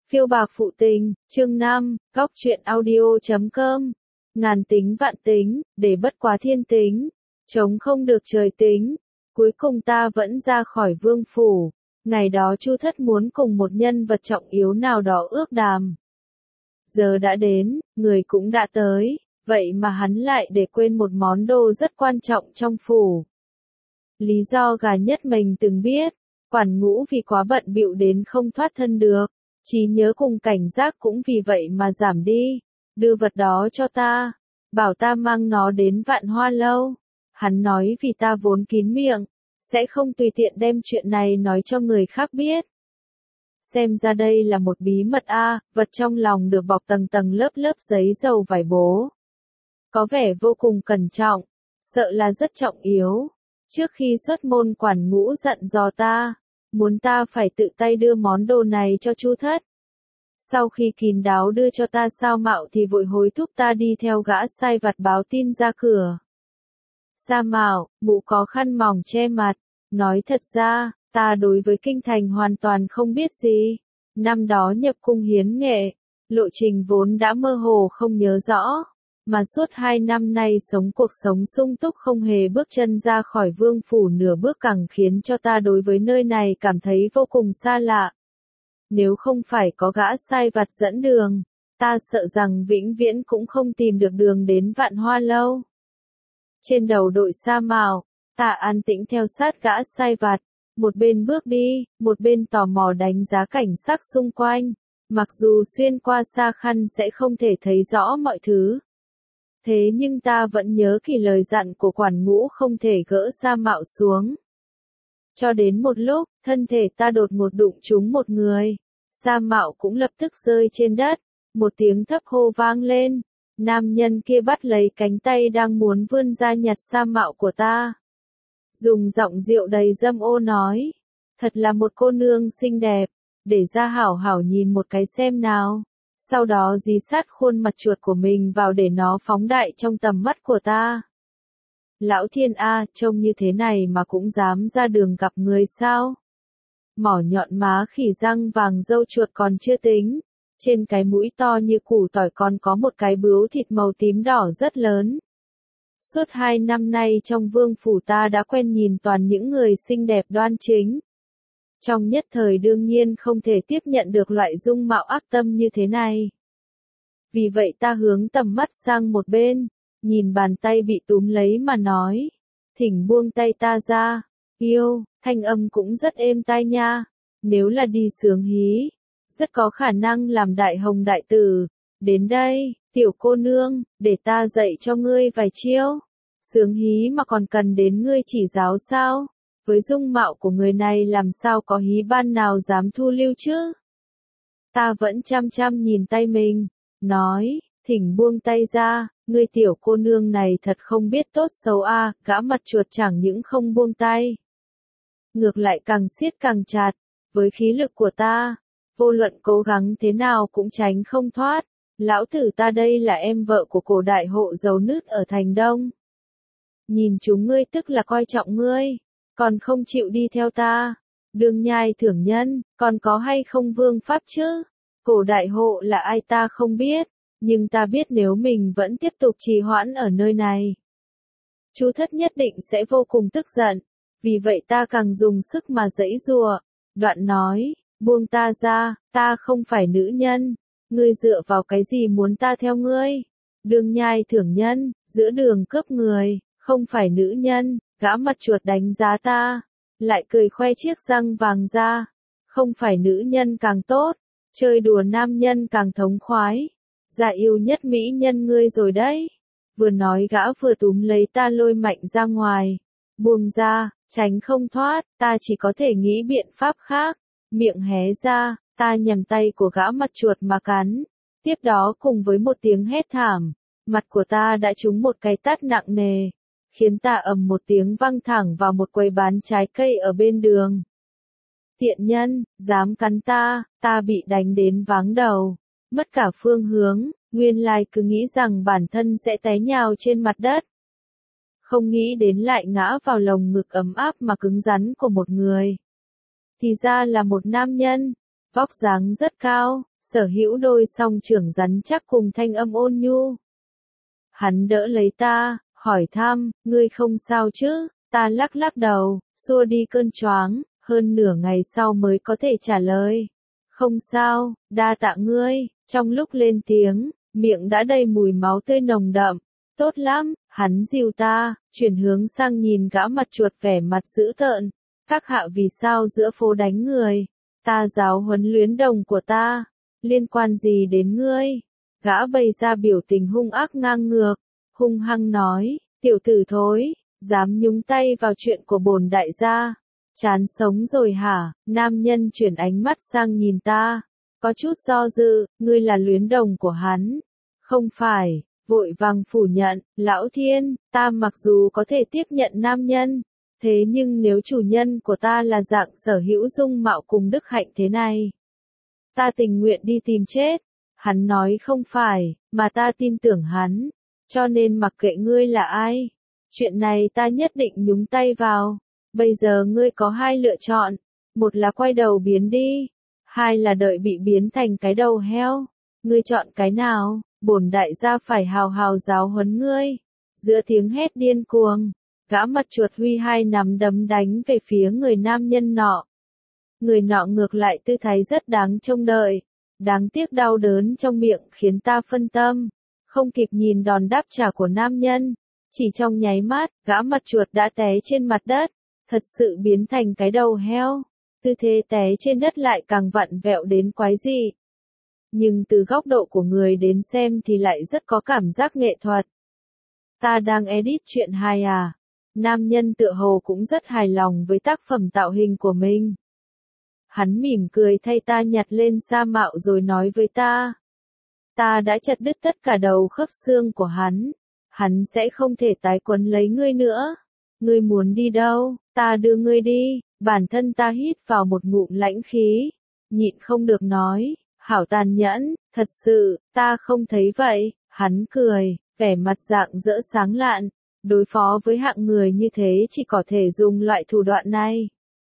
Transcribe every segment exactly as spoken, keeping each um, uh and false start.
Phiêu bạc phụ tình, chương năm, góc truyện audio.com. Ngàn tính vạn tính, để bất quá thiên tính, chống không được trời tính. Cuối cùng ta vẫn ra khỏi vương phủ. Ngày đó Chu Thất muốn cùng một nhân vật trọng yếu nào đó ước đàm. Giờ đã đến, người cũng đã tới, vậy mà hắn lại để quên một món đồ rất quan trọng trong phủ. Lý do gà nhất mình từng biết, quản ngũ vì quá bận bịu đến không thoát thân được. Trí nhớ cùng cảnh giác cũng vì vậy mà giảm đi. Đưa vật đó cho ta, bảo ta mang nó đến Vạn Hoa Lâu. Hắn nói vì ta vốn kín miệng, sẽ không tùy tiện đem chuyện này nói cho người khác biết. Xem ra đây là một bí mật a, à, vật trong lòng được bọc tầng tầng lớp lớp giấy dầu vải bố. Có vẻ vô cùng cẩn trọng, sợ là rất trọng yếu. Trước khi xuất môn quản ngũ dặn dò ta, muốn ta phải tự tay đưa món đồ này cho Chu Thất. Sau khi kín đáo đưa cho ta Sao Mạo thì vội hối thúc ta đi theo gã sai vặt báo tin ra cửa. Sa Mạo, mụ có khăn mỏng che mặt, nói thật ra, ta đối với kinh thành hoàn toàn không biết gì. Năm đó nhập cung hiến nghệ, lộ trình vốn đã mơ hồ không nhớ rõ. Mà suốt hai năm nay sống cuộc sống sung túc không hề bước chân ra khỏi vương phủ nửa bước càng khiến cho ta đối với nơi này cảm thấy vô cùng xa lạ. Nếu không phải có gã sai vặt dẫn đường, ta sợ rằng vĩnh viễn cũng không tìm được đường đến Vạn Hoa Lâu. Trên đầu đội Sa Mạo, ta an tĩnh theo sát gã sai vặt, một bên bước đi, một bên tò mò đánh giá cảnh sắc xung quanh, mặc dù xuyên qua xa khăn sẽ không thể thấy rõ mọi thứ. Thế nhưng ta vẫn nhớ kỹ lời dặn của quản ngũ không thể gỡ Sa Mạo xuống. Cho đến một lúc, thân thể ta đột ngột đụng trúng một người. Sa Mạo cũng lập tức rơi trên đất. Một tiếng thấp hô vang lên. Nam nhân kia bắt lấy cánh tay đang muốn vươn ra nhặt Sa Mạo của ta. Dùng giọng rượu đầy dâm ô nói. Thật là một cô nương xinh đẹp. Để ra hảo hảo nhìn một cái xem nào. Sau đó dí sát khuôn mặt chuột của mình vào để nó phóng đại trong tầm mắt của ta. Lão thiên a, trông như thế này mà cũng dám ra đường gặp người sao? Mỏ nhọn má khỉ răng vàng râu chuột còn chưa tính. Trên cái mũi to như củ tỏi còn có một cái bướu thịt màu tím đỏ rất lớn. Suốt hai năm nay trong vương phủ ta đã quen nhìn toàn những người xinh đẹp đoan chính. Trong nhất thời đương nhiên không thể tiếp nhận được loại dung mạo ác tâm như thế này. Vì vậy ta hướng tầm mắt sang một bên, nhìn bàn tay bị túm lấy mà nói. Thỉnh buông tay ta ra, yêu, thanh âm cũng rất êm tai nha. Nếu là đi sướng hí, rất có khả năng làm đại hồng đại tử. Đến đây, tiểu cô nương, để ta dạy cho ngươi vài chiêu. Sướng hí mà còn cần đến ngươi chỉ giáo sao? Với dung mạo của người này làm sao có hí ban nào dám thu lưu chứ? Ta vẫn chăm chăm nhìn tay mình, nói, thỉnh buông tay ra, ngươi tiểu cô nương này thật không biết tốt xấu a, à, gã mặt chuột chẳng những không buông tay. Ngược lại càng siết càng chặt, với khí lực của ta, vô luận cố gắng thế nào cũng tránh không thoát. Lão tử ta đây là em vợ của cổ đại hộ giàu nứt ở thành Đông. Nhìn chúng ngươi tức là coi trọng ngươi. Còn không chịu đi theo ta. Đương nhai thưởng nhân, còn có hay không vương pháp chứ? Cổ đại hộ là ai ta không biết, nhưng ta biết nếu mình vẫn tiếp tục trì hoãn ở nơi này, Chu Thất nhất định sẽ vô cùng tức giận. Vì vậy ta càng dùng sức mà giãy giụa. Đoạn nói, buông ta ra, ta không phải nữ nhân. Ngươi dựa vào cái gì muốn ta theo ngươi? Đương nhai thưởng nhân, giữa đường cướp người, không phải nữ nhân. Gã mặt chuột đánh giá ta, lại cười khoe chiếc răng vàng ra. Không phải nữ nhân càng tốt, chơi đùa nam nhân càng thống khoái. Dạ yêu nhất mỹ nhân ngươi rồi đấy. Vừa nói gã vừa túm lấy ta lôi mạnh ra ngoài. Buông ra, tránh không thoát, ta chỉ có thể nghĩ biện pháp khác. Miệng hé ra, ta nhằm tay của gã mặt chuột mà cắn. Tiếp đó cùng với một tiếng hét thảm, mặt của ta đã trúng một cái tát nặng nề. Khiến ta ầm một tiếng văng thẳng vào một quầy bán trái cây ở bên đường. Tiện nhân, dám cắn ta, ta bị đánh đến váng đầu, mất cả phương hướng, nguyên lai cứ nghĩ rằng bản thân sẽ té nhào trên mặt đất. Không nghĩ đến lại ngã vào lồng ngực ấm áp mà cứng rắn của một người. Thì ra là một nam nhân, vóc dáng rất cao, sở hữu đôi song trưởng rắn chắc cùng thanh âm ôn nhu. Hắn đỡ lấy ta, hỏi thăm, ngươi không sao chứ? Ta lắc lắc đầu, xua đi cơn choáng, hơn nửa ngày sau mới có thể trả lời. Không sao, đa tạ ngươi. Trong lúc lên tiếng, miệng đã đầy mùi máu tươi nồng đậm. Tốt lắm, hắn dìu ta, chuyển hướng sang nhìn gã mặt chuột vẻ mặt dữ tợn. Các hạ vì sao giữa phố đánh người? Ta giáo huấn luyến đồng của ta, liên quan gì đến ngươi? Gã bày ra biểu tình hung ác ngang ngược, hung hăng nói, tiểu tử thối, dám nhúng tay vào chuyện của bổn đại gia. Chán sống rồi hả? Nam nhân chuyển ánh mắt sang nhìn ta, có chút do dự, ngươi là luyến đồng của hắn. Không phải, vội vàng phủ nhận, lão thiên, ta mặc dù có thể tiếp nhận nam nhân, thế nhưng nếu chủ nhân của ta là dạng sở hữu dung mạo cùng đức hạnh thế này, ta tình nguyện đi tìm chết. Hắn nói không phải, mà ta tin tưởng hắn, cho nên mặc kệ ngươi là ai, chuyện này ta nhất định nhúng tay vào. Bây giờ ngươi có hai lựa chọn, một là quay đầu biến đi, hai là đợi bị biến thành cái đầu heo. Ngươi chọn cái nào? Bổn đại gia phải hào hào giáo huấn ngươi. Giữa tiếng hét điên cuồng, gã mặt chuột huy hai nắm đấm đánh về phía người nam nhân nọ. Người nọ ngược lại tư thái rất đáng trông đợi, đáng tiếc đau đớn trong miệng khiến ta phân tâm, không kịp nhìn đòn đáp trả của nam nhân. Chỉ trong nháy mắt, gã mặt chuột đã té trên mặt đất, thật sự biến thành cái đầu heo. Tư thế té trên đất lại càng vặn vẹo đến quái dị. Nhưng từ góc độ của người đến xem thì lại rất có cảm giác nghệ thuật. Ta đang edit chuyện hài à? Nam nhân tựa hồ cũng rất hài lòng với tác phẩm tạo hình của mình. Hắn mỉm cười thay ta nhặt lên sa mạo rồi nói với ta. Ta đã chặt đứt tất cả đầu khớp xương của hắn. Hắn sẽ không thể tái quấn lấy ngươi nữa. Ngươi muốn đi đâu? Ta đưa ngươi đi. Bản thân ta hít vào một ngụm lãnh khí. Nhịn không được nói. Hảo tàn nhẫn, thật sự, ta không thấy vậy. Hắn cười, vẻ mặt rạng rỡ sáng lạn. Đối phó với hạng người như thế chỉ có thể dùng loại thủ đoạn này.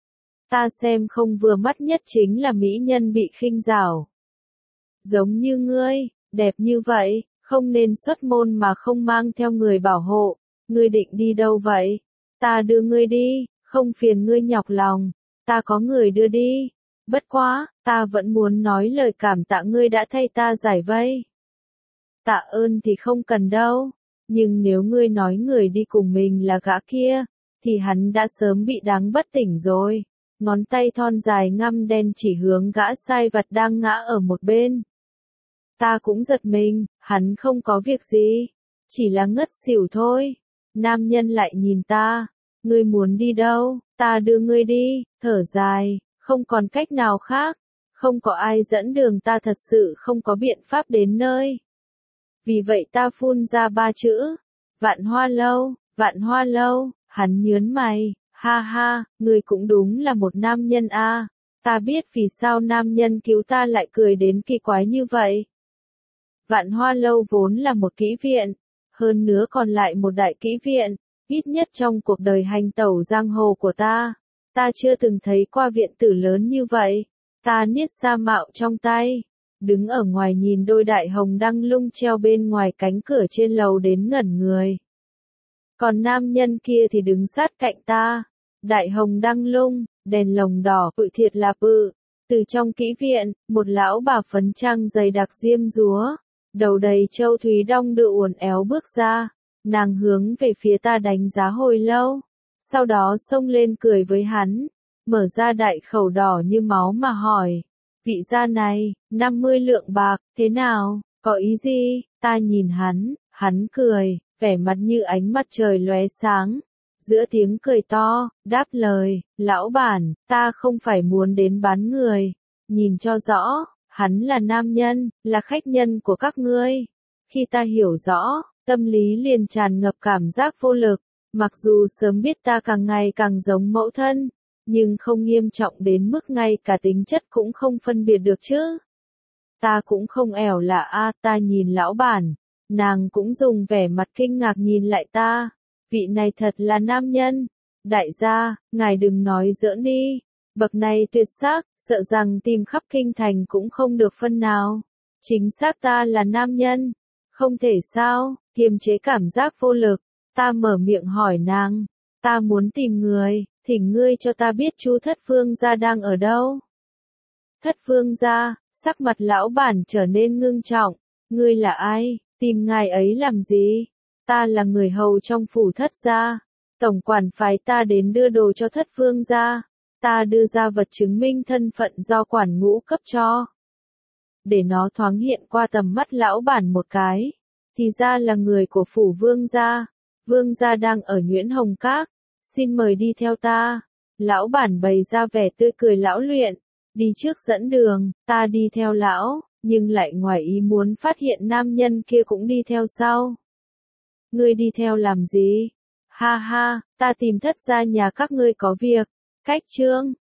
Ta xem không vừa mắt nhất chính là mỹ nhân bị khinh rảo. Giống như ngươi, đẹp như vậy, không nên xuất môn mà không mang theo người bảo hộ. Ngươi định đi đâu vậy? Ta đưa ngươi đi, không phiền ngươi nhọc lòng. Ta có người đưa đi. Bất quá, ta vẫn muốn nói lời cảm tạ ngươi đã thay ta giải vây. Tạ ơn thì không cần đâu. Nhưng nếu ngươi nói người đi cùng mình là gã kia, thì hắn đã sớm bị đáng bất tỉnh rồi. Ngón tay thon dài ngăm đen chỉ hướng gã sai vặt đang ngã ở một bên. Ta cũng giật mình, hắn không có việc gì, chỉ là ngất xỉu thôi. Nam nhân lại nhìn ta, ngươi muốn đi đâu? Ta đưa ngươi đi. Thở dài, không còn cách nào khác, không có ai dẫn đường, ta thật sự không có biện pháp đến nơi. Vì vậy ta phun ra ba chữ, Vạn Hoa Lâu. Vạn Hoa Lâu. Hắn nhớn mày, ha ha, ngươi cũng đúng là một nam nhân a. À. Ta biết vì sao nam nhân cứu ta lại cười đến kỳ quái như vậy. Vạn Hoa Lâu vốn là một kỹ viện, hơn nữa còn lại một đại kỹ viện, ít nhất trong cuộc đời hành tẩu giang hồ của ta, ta chưa từng thấy qua viện tử lớn như vậy. Ta niết sa mạo trong tay, đứng ở ngoài nhìn đôi đại hồng đăng lung treo bên ngoài cánh cửa trên lầu đến ngẩn người. Còn nam nhân kia thì đứng sát cạnh ta, đại hồng đăng lung, đèn lồng đỏ, bự thiệt là bự. Từ trong kỹ viện, một lão bà phấn trang dày đặc diêm dúa, đầu đầy châu thúy đong đưa uốn éo bước ra, nàng hướng về phía ta đánh giá hồi lâu, sau đó xông lên cười với hắn, mở ra đại khẩu đỏ như máu mà hỏi, vị gia này, năm mươi lượng bạc, thế nào, có ý gì? Ta nhìn hắn, hắn cười, vẻ mặt như ánh mặt trời lóe sáng, giữa tiếng cười to, đáp lời, lão bản, ta không phải muốn đến bán người, nhìn cho rõ. Hắn là nam nhân, là khách nhân của các ngươi. Khi ta hiểu rõ, tâm lý liền tràn ngập cảm giác vô lực, mặc dù sớm biết ta càng ngày càng giống mẫu thân, nhưng không nghiêm trọng đến mức ngay cả tính chất cũng không phân biệt được chứ. Ta cũng không ẻo là a, ta nhìn lão bản, nàng cũng dùng vẻ mặt kinh ngạc nhìn lại ta, vị này thật là nam nhân. Đại gia, ngài đừng nói giỡn đi, Bậc này tuyệt sắc, sợ rằng tìm khắp kinh thành cũng không được phân nào. Chính xác ta là nam nhân. Không thể sao, kiềm chế cảm giác vô lực, ta mở miệng hỏi nàng, ta muốn tìm người, thỉnh ngươi cho ta biết Chu Thất Vương gia đang ở đâu. Thất Vương gia, sắc mặt lão bản trở nên ngưng trọng, ngươi là ai, tìm ngài ấy làm gì? Ta là người hầu trong phủ Thất gia, tổng quản phái ta đến đưa đồ cho Thất Vương gia, ta đưa ra vật chứng minh thân phận do quản ngũ cấp cho. Để nó thoáng hiện qua tầm mắt lão bản một cái, thì ra là người của phủ Vương gia. Vương gia đang ở Nhuyễn Hồng Các, xin mời đi theo ta. Lão bản bày ra vẻ tươi cười lão luyện, đi trước dẫn đường, ta đi theo lão, nhưng lại ngoài ý muốn phát hiện nam nhân kia cũng đi theo sau. Ngươi đi theo làm gì? Ha ha, ta tìm Thất gia nhà các ngươi có việc. Cách chương